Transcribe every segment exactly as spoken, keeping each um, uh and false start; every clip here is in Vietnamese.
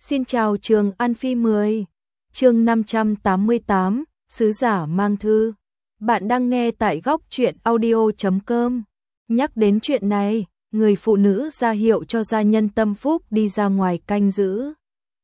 Xin chào Trường An Phi mười, chương năm trăm tám mươi tám, Sứ giả mang thư. Bạn đang nghe tại góc truyện audio chấm com. Nhắc đến chuyện này, người phụ nữ ra hiệu cho gia nhân tâm phúc đi ra ngoài canh giữ.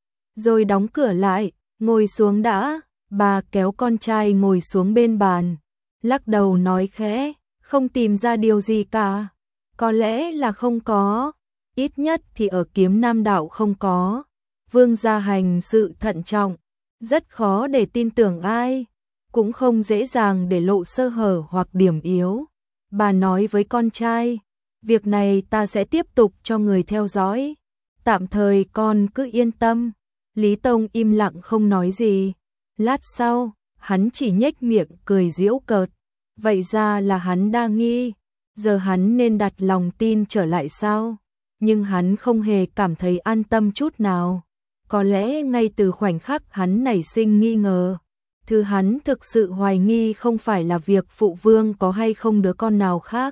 Rồi đóng cửa lại, ngồi xuống đã, bà kéo con trai ngồi xuống bên bàn. Lắc đầu nói khẽ, không tìm ra điều gì cả. Có lẽ là không có, ít nhất thì ở Kiếm Nam Đạo không có. Vương gia hành sự thận trọng, rất khó để tin tưởng ai, cũng không dễ dàng để lộ sơ hở hoặc điểm yếu. Bà nói với con trai, việc này ta sẽ tiếp tục cho người theo dõi, tạm thời con cứ yên tâm. Lý Tông im lặng không nói gì, lát sau, hắn chỉ nhếch miệng cười giễu cợt, vậy ra là hắn đa nghi, giờ hắn nên đặt lòng tin trở lại sao? Nhưng hắn không hề cảm thấy an tâm chút nào. Có lẽ ngay từ khoảnh khắc hắn nảy sinh nghi ngờ, thứ hắn thực sự hoài nghi không phải là việc phụ vương có hay không đứa con nào khác,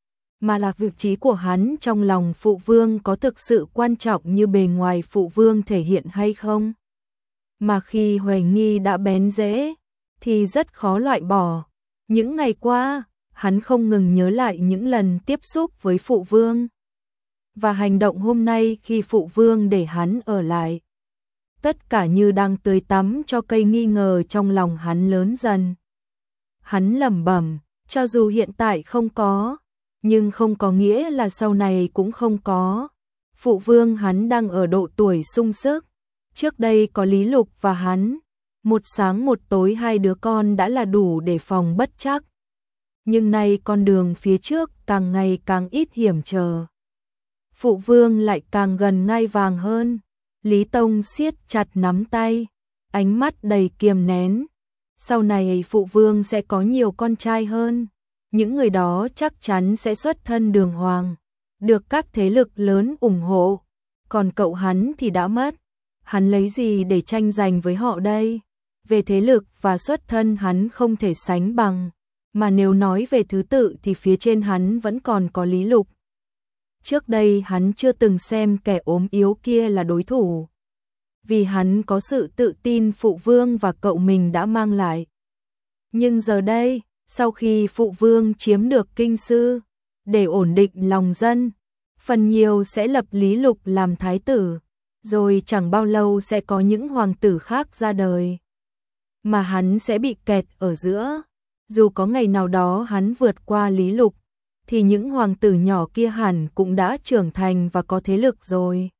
mà là vị trí của hắn trong lòng phụ vương có thực sự quan trọng như bề ngoài phụ vương thể hiện hay không. Mà khi hoài nghi đã bén rễ, thì rất khó loại bỏ. Những ngày qua, hắn không ngừng nhớ lại những lần tiếp xúc với phụ vương, và hành động hôm nay khi phụ vương để hắn ở lại. Tất cả như đang tưới tắm cho cây nghi ngờ trong lòng hắn lớn dần. Hắn lẩm bẩm, cho dù hiện tại không có, nhưng không có nghĩa là sau này cũng không có. Phụ vương hắn đang ở độ tuổi sung sức. Trước đây có Lý Lục và hắn, một sáng một tối hai đứa con đã là đủ để phòng bất trắc. Nhưng nay con đường phía trước càng ngày càng ít hiểm trở. Phụ vương lại càng gần ngai vàng hơn. Lý Tông siết chặt nắm tay, ánh mắt đầy kiềm nén. Sau này phụ vương sẽ có nhiều con trai hơn, những người đó chắc chắn sẽ xuất thân đường hoàng, được các thế lực lớn ủng hộ, còn cậu hắn thì đã mất. Hắn lấy gì để tranh giành với họ đây? Về thế lực và xuất thân hắn không thể sánh bằng, mà nếu nói về thứ tự thì phía trên hắn vẫn còn có Lý Lục. Trước đây hắn chưa từng xem kẻ ốm yếu kia là đối thủ, vì hắn có sự tự tin phụ vương và cậu mình đã mang lại. Nhưng giờ đây, sau khi phụ vương chiếm được kinh sư, để ổn định lòng dân, phần nhiều sẽ lập Lý Lục làm thái tử, rồi chẳng bao lâu sẽ có những hoàng tử khác ra đời, mà hắn sẽ bị kẹt ở giữa. Dù có ngày nào đó hắn vượt qua Lý Lục, thì những hoàng tử nhỏ kia hẳn cũng đã trưởng thành và có thế lực rồi.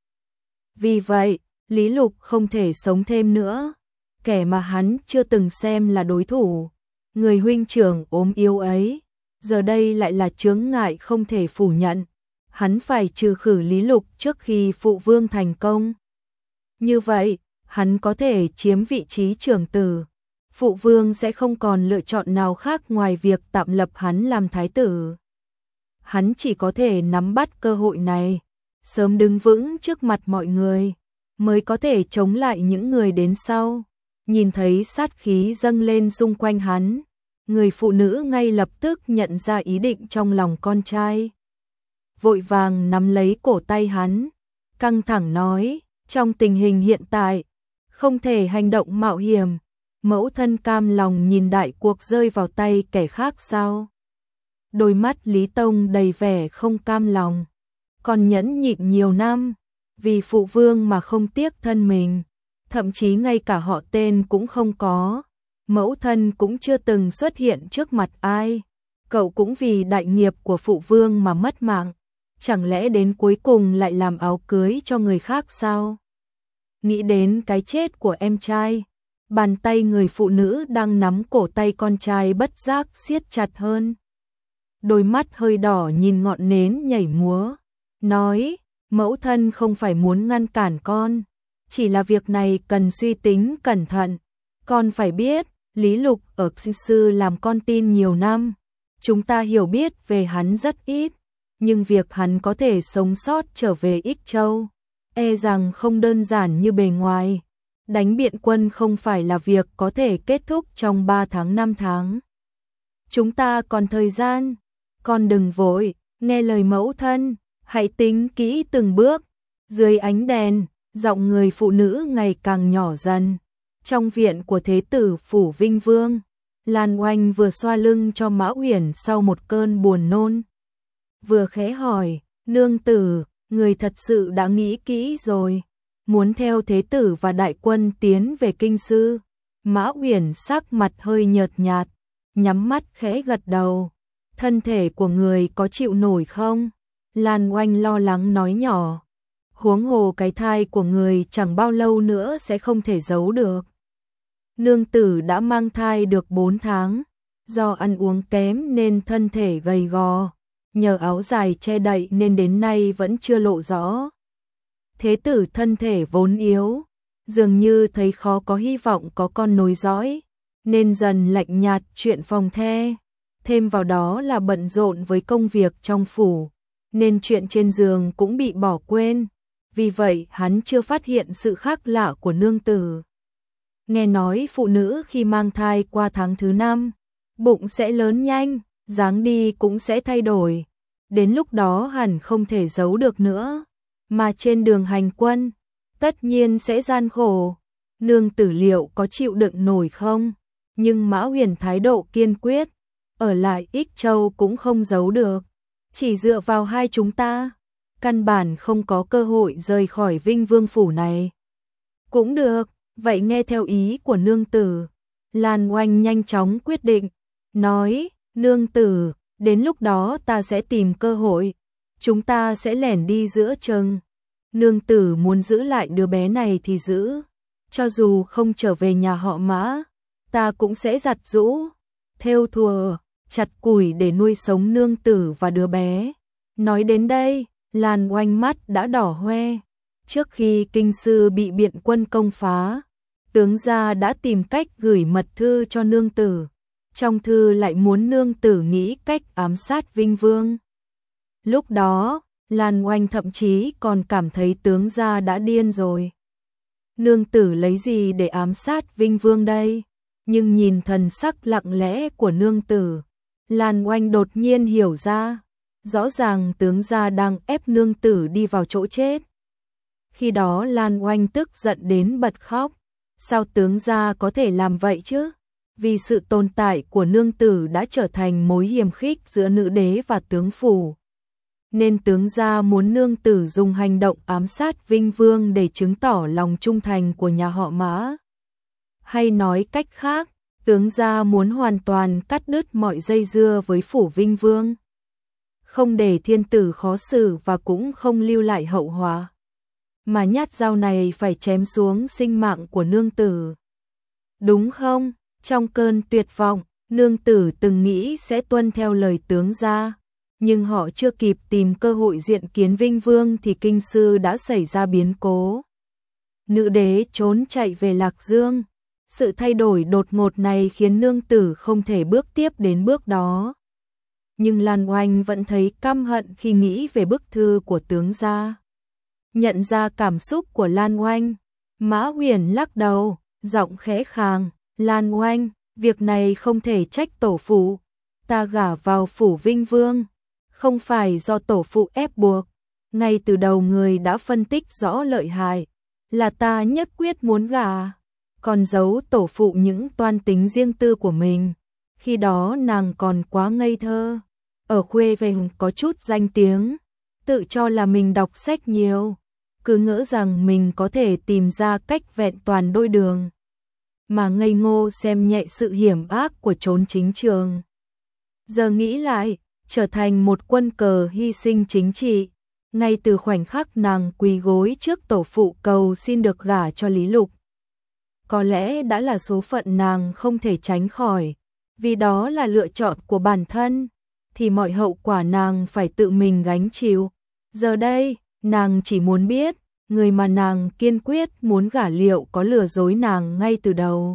Vì vậy, Lý Lục không thể sống thêm nữa. Kẻ mà hắn chưa từng xem là đối thủ, người huynh trưởng ốm yếu ấy, giờ đây lại là chướng ngại không thể phủ nhận. Hắn phải trừ khử Lý Lục trước khi phụ vương thành công. Như vậy, hắn có thể chiếm vị trí trưởng tử. Phụ vương sẽ không còn lựa chọn nào khác ngoài việc tạm lập hắn làm thái tử. Hắn chỉ có thể nắm bắt cơ hội này, sớm đứng vững trước mặt mọi người, mới có thể chống lại những người đến sau. Nhìn thấy sát khí dâng lên xung quanh hắn, người phụ nữ ngay lập tức nhận ra ý định trong lòng con trai. Vội vàng nắm lấy cổ tay hắn, căng thẳng nói, trong tình hình hiện tại, không thể hành động mạo hiểm. Mẫu thân cam lòng nhìn đại cuộc rơi vào tay kẻ khác sao? Đôi mắt Lý Tông đầy vẻ không cam lòng, còn nhẫn nhịn nhiều năm, vì phụ vương mà không tiếc thân mình, thậm chí ngay cả họ tên cũng không có, mẫu thân cũng chưa từng xuất hiện trước mặt ai, cậu cũng vì đại nghiệp của phụ vương mà mất mạng, chẳng lẽ đến cuối cùng lại làm áo cưới cho người khác sao? Nghĩ đến cái chết của em trai, bàn tay người phụ nữ đang nắm cổ tay con trai bất giác siết chặt hơn. Đôi mắt hơi đỏ nhìn ngọn nến nhảy múa, nói, mẫu thân không phải muốn ngăn cản con, chỉ là việc này cần suy tính cẩn thận. Con phải biết, Lý Lục ở kinh sư làm con tin nhiều năm, chúng ta hiểu biết về hắn rất ít, nhưng việc hắn có thể sống sót trở về Ích Châu, e rằng không đơn giản như bề ngoài. Đánh biện quân không phải là việc có thể kết thúc trong ba tháng năm tháng. Chúng ta còn thời gian, con đừng vội, nghe lời mẫu thân, hãy tính kỹ từng bước. Dưới ánh đèn, giọng người phụ nữ ngày càng nhỏ dần. Trong viện của thế tử phủ Vinh Vương, Lan Oanh vừa xoa lưng cho Mã Uyển sau một cơn buồn nôn, vừa khẽ hỏi, nương tử, người thật sự đã nghĩ kỹ rồi, muốn theo thế tử và đại quân tiến về kinh sư. Mã Uyển sắc mặt hơi nhợt nhạt, nhắm mắt khẽ gật đầu. Thân thể của người có chịu nổi không? Lan Oanh lo lắng nói nhỏ. Huống hồ cái thai của người chẳng bao lâu nữa sẽ không thể giấu được. Nương tử đã mang thai được bốn tháng, do ăn uống kém nên thân thể gầy gò, nhờ áo dài che đậy nên đến nay vẫn chưa lộ rõ. Thế tử thân thể vốn yếu, dường như thấy khó có hy vọng có con nối dõi, nên dần lạnh nhạt chuyện phòng the. Thêm vào đó là bận rộn với công việc trong phủ, nên chuyện trên giường cũng bị bỏ quên. Vì vậy hắn chưa phát hiện sự khác lạ của nương tử. Nghe nói phụ nữ khi mang thai qua tháng thứ năm, bụng sẽ lớn nhanh, dáng đi cũng sẽ thay đổi. Đến lúc đó hẳn không thể giấu được nữa. Mà trên đường hành quân, tất nhiên sẽ gian khổ. Nương tử liệu có chịu đựng nổi không? Nhưng Mã Huyền thái độ kiên quyết, ở lại Ích Châu cũng không giấu được. Chỉ dựa vào hai chúng ta, căn bản không có cơ hội rời khỏi Vinh Vương phủ này. Cũng được, vậy nghe theo ý của nương tử. Lan Oanh nhanh chóng quyết định, nói, nương tử, đến lúc đó ta sẽ tìm cơ hội, chúng ta sẽ lẻn đi giữa chừng. Nương tử muốn giữ lại đứa bé này thì giữ, cho dù không trở về nhà họ Mã, ta cũng sẽ giặt giũ, thêu thùa, chặt củi để nuôi sống nương tử và đứa bé. Nói đến đây, Lan Oanh mắt đã đỏ hoe. Trước khi kinh sư bị biện quân công phá, tướng gia đã tìm cách gửi mật thư cho nương tử. Trong thư lại muốn nương tử nghĩ cách ám sát Vinh Vương. Lúc đó, Lan Oanh thậm chí còn cảm thấy tướng gia đã điên rồi. Nương tử lấy gì để ám sát Vinh Vương đây? Nhưng nhìn thần sắc lặng lẽ của nương tử, Lan Oanh đột nhiên hiểu ra. Rõ ràng tướng gia đang ép nương tử đi vào chỗ chết. Khi đó Lan Oanh tức giận đến bật khóc. Sao tướng gia có thể làm vậy chứ? Vì sự tồn tại của nương tử đã trở thành mối hiềm khích giữa nữ đế và tướng phủ. Nên tướng gia muốn nương tử dùng hành động ám sát Vinh Vương để chứng tỏ lòng trung thành của nhà họ Mã. Hay nói cách khác, tướng gia muốn hoàn toàn cắt đứt mọi dây dưa với phủ Vinh Vương. Không để thiên tử khó xử và cũng không lưu lại hậu họa. Mà nhát dao này phải chém xuống sinh mạng của nương tử. Đúng không? Trong cơn tuyệt vọng, nương tử từng nghĩ sẽ tuân theo lời tướng gia. Nhưng họ chưa kịp tìm cơ hội diện kiến Vinh Vương thì kinh sư đã xảy ra biến cố. Nữ đế trốn chạy về Lạc Dương. Sự thay đổi đột ngột này khiến nương tử không thể bước tiếp đến bước đó. Nhưng Lan Oanh vẫn thấy căm hận khi nghĩ về bức thư của tướng gia. Nhận ra cảm xúc của Lan Oanh, Mã Huyền lắc đầu, giọng khẽ khàng, Lan Oanh, việc này không thể trách tổ phụ. Ta gả vào phủ Vinh Vương, không phải do tổ phụ ép buộc. Ngay từ đầu người đã phân tích rõ lợi hại, là ta nhất quyết muốn gả, còn giấu tổ phụ những toan tính riêng tư của mình. Khi đó nàng còn quá ngây thơ, ở quê về có chút danh tiếng, tự cho là mình đọc sách nhiều, cứ ngỡ rằng mình có thể tìm ra cách vẹn toàn đôi đường, mà ngây ngô xem nhẹ sự hiểm ác của chốn chính trường. Giờ nghĩ lại, trở thành một quân cờ hy sinh chính trị, ngay từ khoảnh khắc nàng quỳ gối trước tổ phụ cầu xin được gả cho Lý Lục. Có lẽ đã là số phận nàng không thể tránh khỏi, vì đó là lựa chọn của bản thân, thì mọi hậu quả nàng phải tự mình gánh chịu. Giờ đây, nàng chỉ muốn biết, người mà nàng kiên quyết muốn gả liệu có lừa dối nàng ngay từ đầu.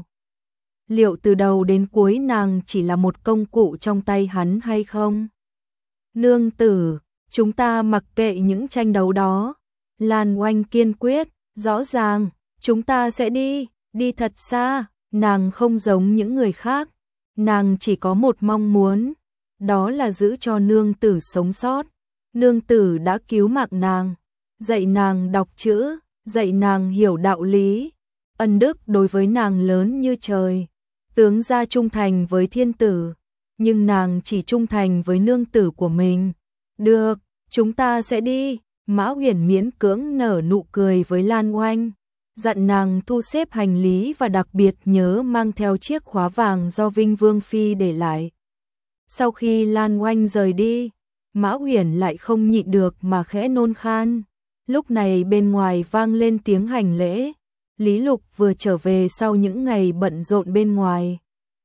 Liệu từ đầu đến cuối nàng chỉ là một công cụ trong tay hắn hay không? Nương tử, chúng ta mặc kệ những tranh đấu đó. Lan Oanh kiên quyết, rõ ràng, chúng ta sẽ đi, đi thật xa. Nàng không giống những người khác, nàng chỉ có một mong muốn, đó là giữ cho nương tử sống sót. Nương tử đã cứu mạng nàng, dạy nàng đọc chữ, dạy nàng hiểu đạo lý, ân đức đối với nàng lớn như trời. Tướng gia trung thành với thiên tử, nhưng nàng chỉ trung thành với nương tử của mình. Được, chúng ta sẽ đi. Mã Uyển miễn cưỡng nở nụ cười với Lan Oanh, dặn nàng thu xếp hành lý và đặc biệt nhớ mang theo chiếc khóa vàng do Vinh Vương Phi để lại. Sau khi Lan Oanh rời đi, Mã Uyển lại không nhịn được mà khẽ nôn khan. Lúc này bên ngoài vang lên tiếng hành lễ. Lý Lục vừa trở về sau những ngày bận rộn bên ngoài.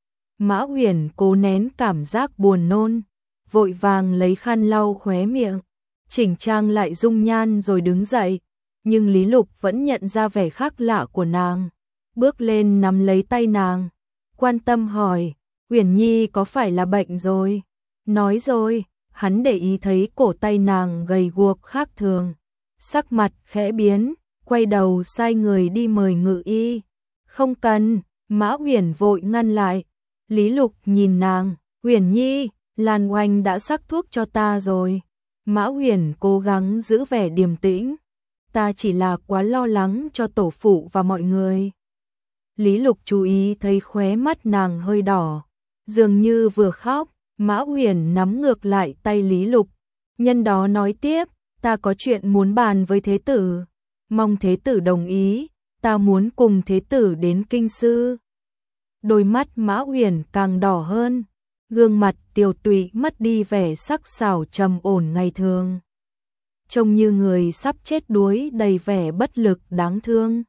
Mã Uyển cố nén cảm giác buồn nôn, vội vàng lấy khăn lau khóe miệng, chỉnh trang lại dung nhan rồi đứng dậy. Nhưng Lý Lục vẫn nhận ra vẻ khác lạ của nàng, bước lên nắm lấy tay nàng, quan tâm hỏi, Uyển Nhi có phải là bệnh rồi? Nói rồi, hắn để ý thấy cổ tay nàng gầy guộc khác thường, sắc mặt khẽ biến, quay đầu sai người đi mời ngự y. Không cần, Mã Uyển vội ngăn lại. Lý Lục nhìn nàng, Uyển Nhi, Lan Oanh đã sắc thuốc cho ta rồi. Mã Uyển cố gắng giữ vẻ điềm tĩnh, ta chỉ là quá lo lắng cho tổ phụ và mọi người. Lý Lục chú ý thấy khóe mắt nàng hơi đỏ, dường như vừa khóc. Mã Uyển nắm ngược lại tay Lý Lục, nhân đó nói tiếp, ta có chuyện muốn bàn với thế tử, mong thế tử đồng ý, ta muốn cùng thế tử đến kinh sư. Đôi mắt Mã Uyển càng đỏ hơn, gương mặt tiều tụy mất đi vẻ sắc sảo trầm ổn ngày thường, trông như người sắp chết đuối, đầy vẻ bất lực đáng thương.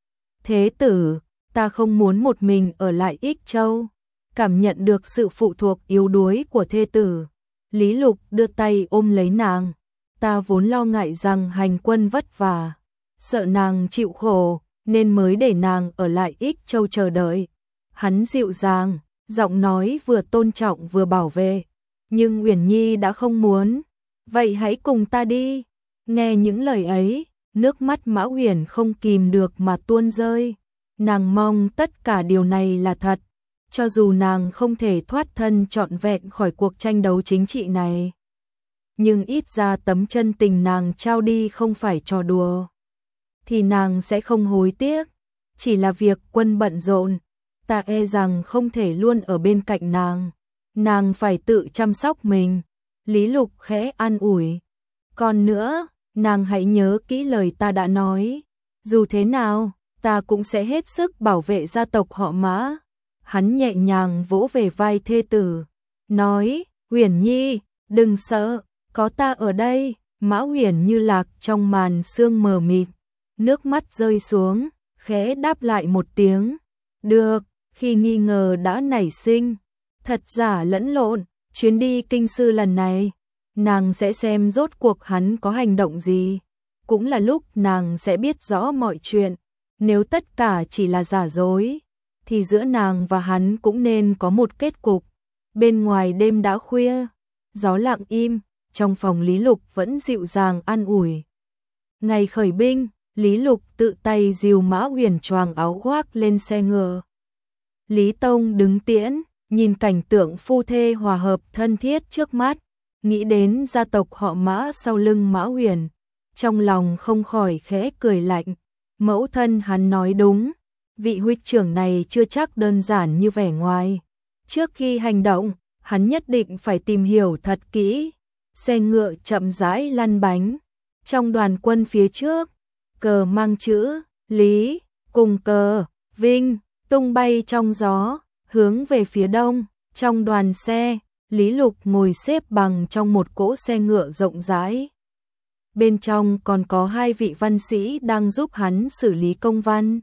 Thế tử, ta không muốn một mình ở lại Ích Châu. Cảm nhận được sự phụ thuộc yếu đuối của thê tử, Lý Lục đưa tay ôm lấy nàng. Ta vốn lo ngại rằng hành quân vất vả, sợ nàng chịu khổ, nên mới để nàng ở lại Ích Châu chờ đợi. Hắn dịu dàng, giọng nói vừa tôn trọng vừa bảo vệ. Nhưng Uyển Nhi đã không muốn, vậy hãy cùng ta đi. Nghe những lời ấy, nước mắt Mã Uyển không kìm được mà tuôn rơi. Nàng mong tất cả điều này là thật, cho dù nàng không thể thoát thân trọn vẹn khỏi cuộc tranh đấu chính trị này. Nhưng ít ra tấm chân tình nàng trao đi không phải trò đùa, thì nàng sẽ không hối tiếc. Chỉ là việc quân bận rộn, ta e rằng không thể luôn ở bên cạnh nàng. Nàng phải tự chăm sóc mình. Lý Lục khẽ an ủi. Còn nữa, nàng hãy nhớ kỹ lời ta đã nói. Dù thế nào, ta cũng sẽ hết sức bảo vệ gia tộc họ Mã. Hắn nhẹ nhàng vỗ về vai thê tử, nói, Uyển Nhi, đừng sợ, có ta ở đây. Mã Uyển như lạc trong màn sương mờ mịt, nước mắt rơi xuống, khẽ đáp lại một tiếng. Được, khi nghi ngờ đã nảy sinh, thật giả lẫn lộn, chuyến đi kinh sư lần này, nàng sẽ xem rốt cuộc hắn có hành động gì. Cũng là lúc nàng sẽ biết rõ mọi chuyện. Nếu tất cả chỉ là giả dối, thì giữa nàng và hắn cũng nên có một kết cục. Bên ngoài đêm đã khuya, gió lặng im, trong phòng Lý Lục vẫn dịu dàng an ủi. Ngày khởi binh, Lý Lục tự tay dìu Mã Uyển choàng áo khoác lên xe ngựa. Lý Tông đứng tiễn, nhìn cảnh tượng phu thê hòa hợp thân thiết trước mắt, nghĩ đến gia tộc họ Mã sau lưng Mã Uyển, trong lòng không khỏi khẽ cười lạnh. Mẫu thân hắn nói đúng, vị huynh trưởng này chưa chắc đơn giản như vẻ ngoài. Trước khi hành động, hắn nhất định phải tìm hiểu thật kỹ. Xe ngựa chậm rãi lăn bánh. Trong đoàn quân phía trước, cờ mang chữ Lý cùng cờ Vinh tung bay trong gió, hướng về phía đông. Trong đoàn xe, Lý Lục ngồi xếp bằng trong một cỗ xe ngựa rộng rãi. Bên trong còn có hai vị văn sĩ đang giúp hắn xử lý công văn.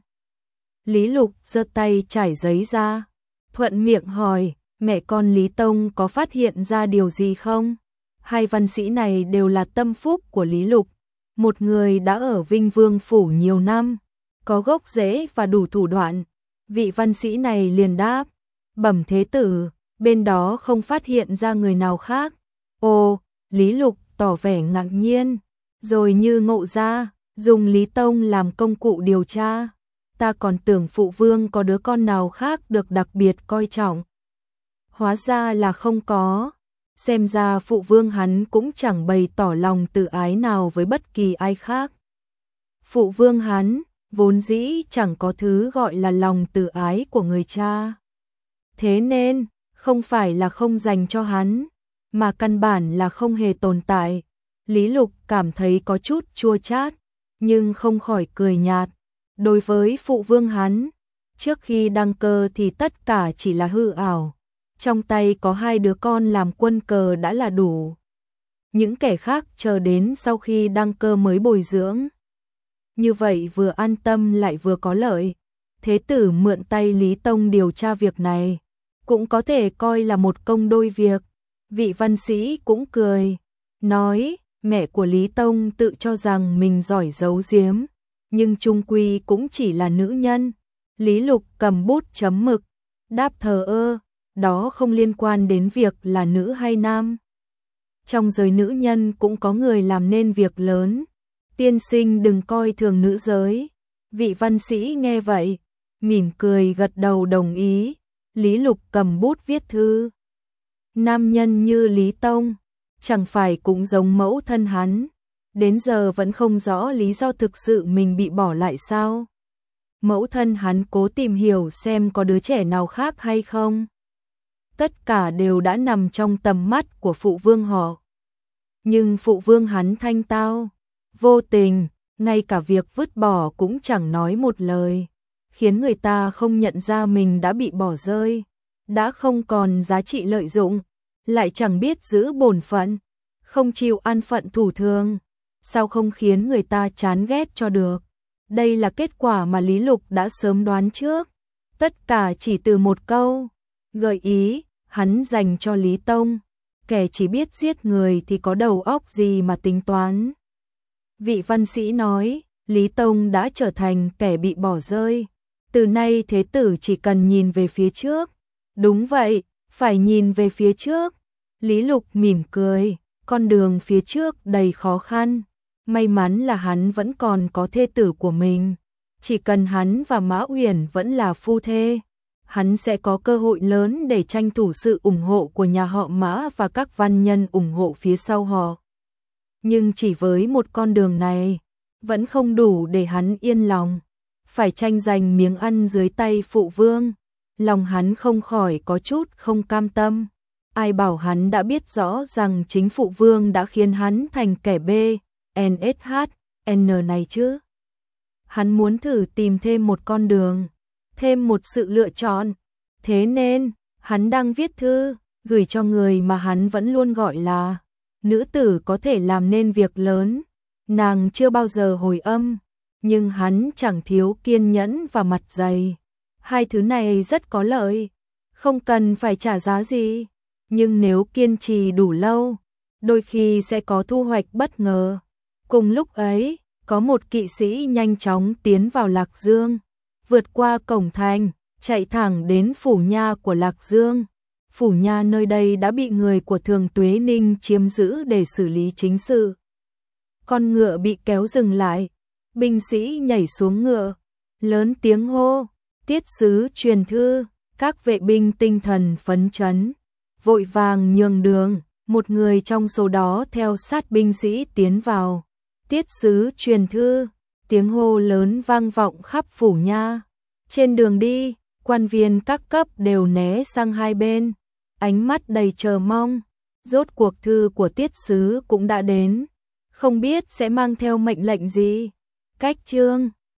Lý Lục giơ tay trải giấy ra, thuận miệng hỏi, mẹ con Lý Tông có phát hiện ra điều gì không? Hai văn sĩ này đều là tâm phúc của Lý Lục. Một người đã ở Vinh Vương Phủ nhiều năm, có gốc rễ và đủ thủ đoạn. Vị văn sĩ này liền đáp, bẩm thế tử, bên đó không phát hiện ra người nào khác. Ồ, Lý Lục tỏ vẻ ngạc nhiên, rồi như ngộ ra, dùng Lý Tông làm công cụ điều tra. Ta còn tưởng phụ vương có đứa con nào khác được đặc biệt coi trọng. Hóa ra là không có. Xem ra phụ vương hắn cũng chẳng bày tỏ lòng tự ái nào với bất kỳ ai khác. Phụ vương hắn, vốn dĩ chẳng có thứ gọi là lòng từ ái của người cha. Thế nên, không phải là không dành cho hắn, mà căn bản là không hề tồn tại. Lý Lục cảm thấy có chút chua chát, nhưng không khỏi cười nhạt. Đối với phụ vương hắn, trước khi đăng cơ thì tất cả chỉ là hư ảo. Trong tay có hai đứa con làm quân cờ đã là đủ. Những kẻ khác chờ đến sau khi đăng cơ mới bồi dưỡng. Như vậy vừa an tâm lại vừa có lợi. Thế tử mượn tay Lý Tông điều tra việc này, cũng có thể coi là một công đôi việc. Vị văn sĩ cũng cười, nói mẹ của Lý Tông tự cho rằng mình giỏi giấu giếm, nhưng chung quy cũng chỉ là nữ nhân. Lý Lục cầm bút chấm mực, đáp thờ ơ, đó không liên quan đến việc là nữ hay nam. Trong giới nữ nhân cũng có người làm nên việc lớn. Tiên sinh đừng coi thường nữ giới. Vị văn sĩ nghe vậy, mỉm cười gật đầu đồng ý. Lý Lục cầm bút viết thư. Nam nhân như Lý Tông, chẳng phải cũng giống mẫu thân hắn. Đến giờ vẫn không rõ lý do thực sự mình bị bỏ lại sao. Mẫu thân hắn cố tìm hiểu xem có đứa trẻ nào khác hay không. Tất cả đều đã nằm trong tầm mắt của phụ vương họ. Nhưng phụ vương hắn thanh tao, vô tình, ngay cả việc vứt bỏ cũng chẳng nói một lời, khiến người ta không nhận ra mình đã bị bỏ rơi, đã không còn giá trị lợi dụng, lại chẳng biết giữ bổn phận, không chịu an phận thủ thường, sao không khiến người ta chán ghét cho được. Đây là kết quả mà Lý Lục đã sớm đoán trước, tất cả chỉ từ một câu gợi ý hắn dành cho Lý Tông. Kẻ chỉ biết giết người thì có đầu óc gì mà tính toán. Vị văn sĩ nói, Lý Tông đã trở thành kẻ bị bỏ rơi. Từ nay thế tử chỉ cần nhìn về phía trước. Đúng vậy, phải nhìn về phía trước. Lý Lục mỉm cười, con đường phía trước đầy khó khăn. May mắn là hắn vẫn còn có thê tử của mình. Chỉ cần hắn và Mã Uyển vẫn là phu thê, hắn sẽ có cơ hội lớn để tranh thủ sự ủng hộ của nhà họ Mã và các văn nhân ủng hộ phía sau họ. Nhưng chỉ với một con đường này, vẫn không đủ để hắn yên lòng. Phải tranh giành miếng ăn dưới tay phụ vương, lòng hắn không khỏi có chút không cam tâm. Ai bảo hắn đã biết rõ rằng chính phụ vương đã khiến hắn thành kẻ B, en ét hát, en này chứ. Hắn muốn thử tìm thêm một con đường, thêm một sự lựa chọn. Thế nên, hắn đang viết thư, gửi cho người mà hắn vẫn luôn gọi là nữ tử có thể làm nên việc lớn. Nàng chưa bao giờ hồi âm, nhưng hắn chẳng thiếu kiên nhẫn và mặt dày. Hai thứ này rất có lợi, không cần phải trả giá gì, nhưng nếu kiên trì đủ lâu, đôi khi sẽ có thu hoạch bất ngờ. Cùng lúc ấy, có một kỵ sĩ nhanh chóng tiến vào Lạc Dương, vượt qua cổng thành, chạy thẳng đến phủ nha của Lạc Dương. Phủ nha nơi đây đã bị người của Thường Tuế Ninh chiếm giữ để xử lý chính sự. Con ngựa bị kéo dừng lại, binh sĩ nhảy xuống ngựa, lớn tiếng hô, tiết sứ truyền thư. Các vệ binh tinh thần phấn chấn, vội vàng nhường đường, một người trong số đó theo sát binh sĩ tiến vào. Tiết sứ truyền thư, tiếng hô lớn vang vọng khắp phủ nha. Trên đường đi, quan viên các cấp đều né sang hai bên, ánh mắt đầy chờ mong. Rốt cuộc thư của tiết sứ cũng đã đến, không biết sẽ mang theo mệnh lệnh gì. Cách chương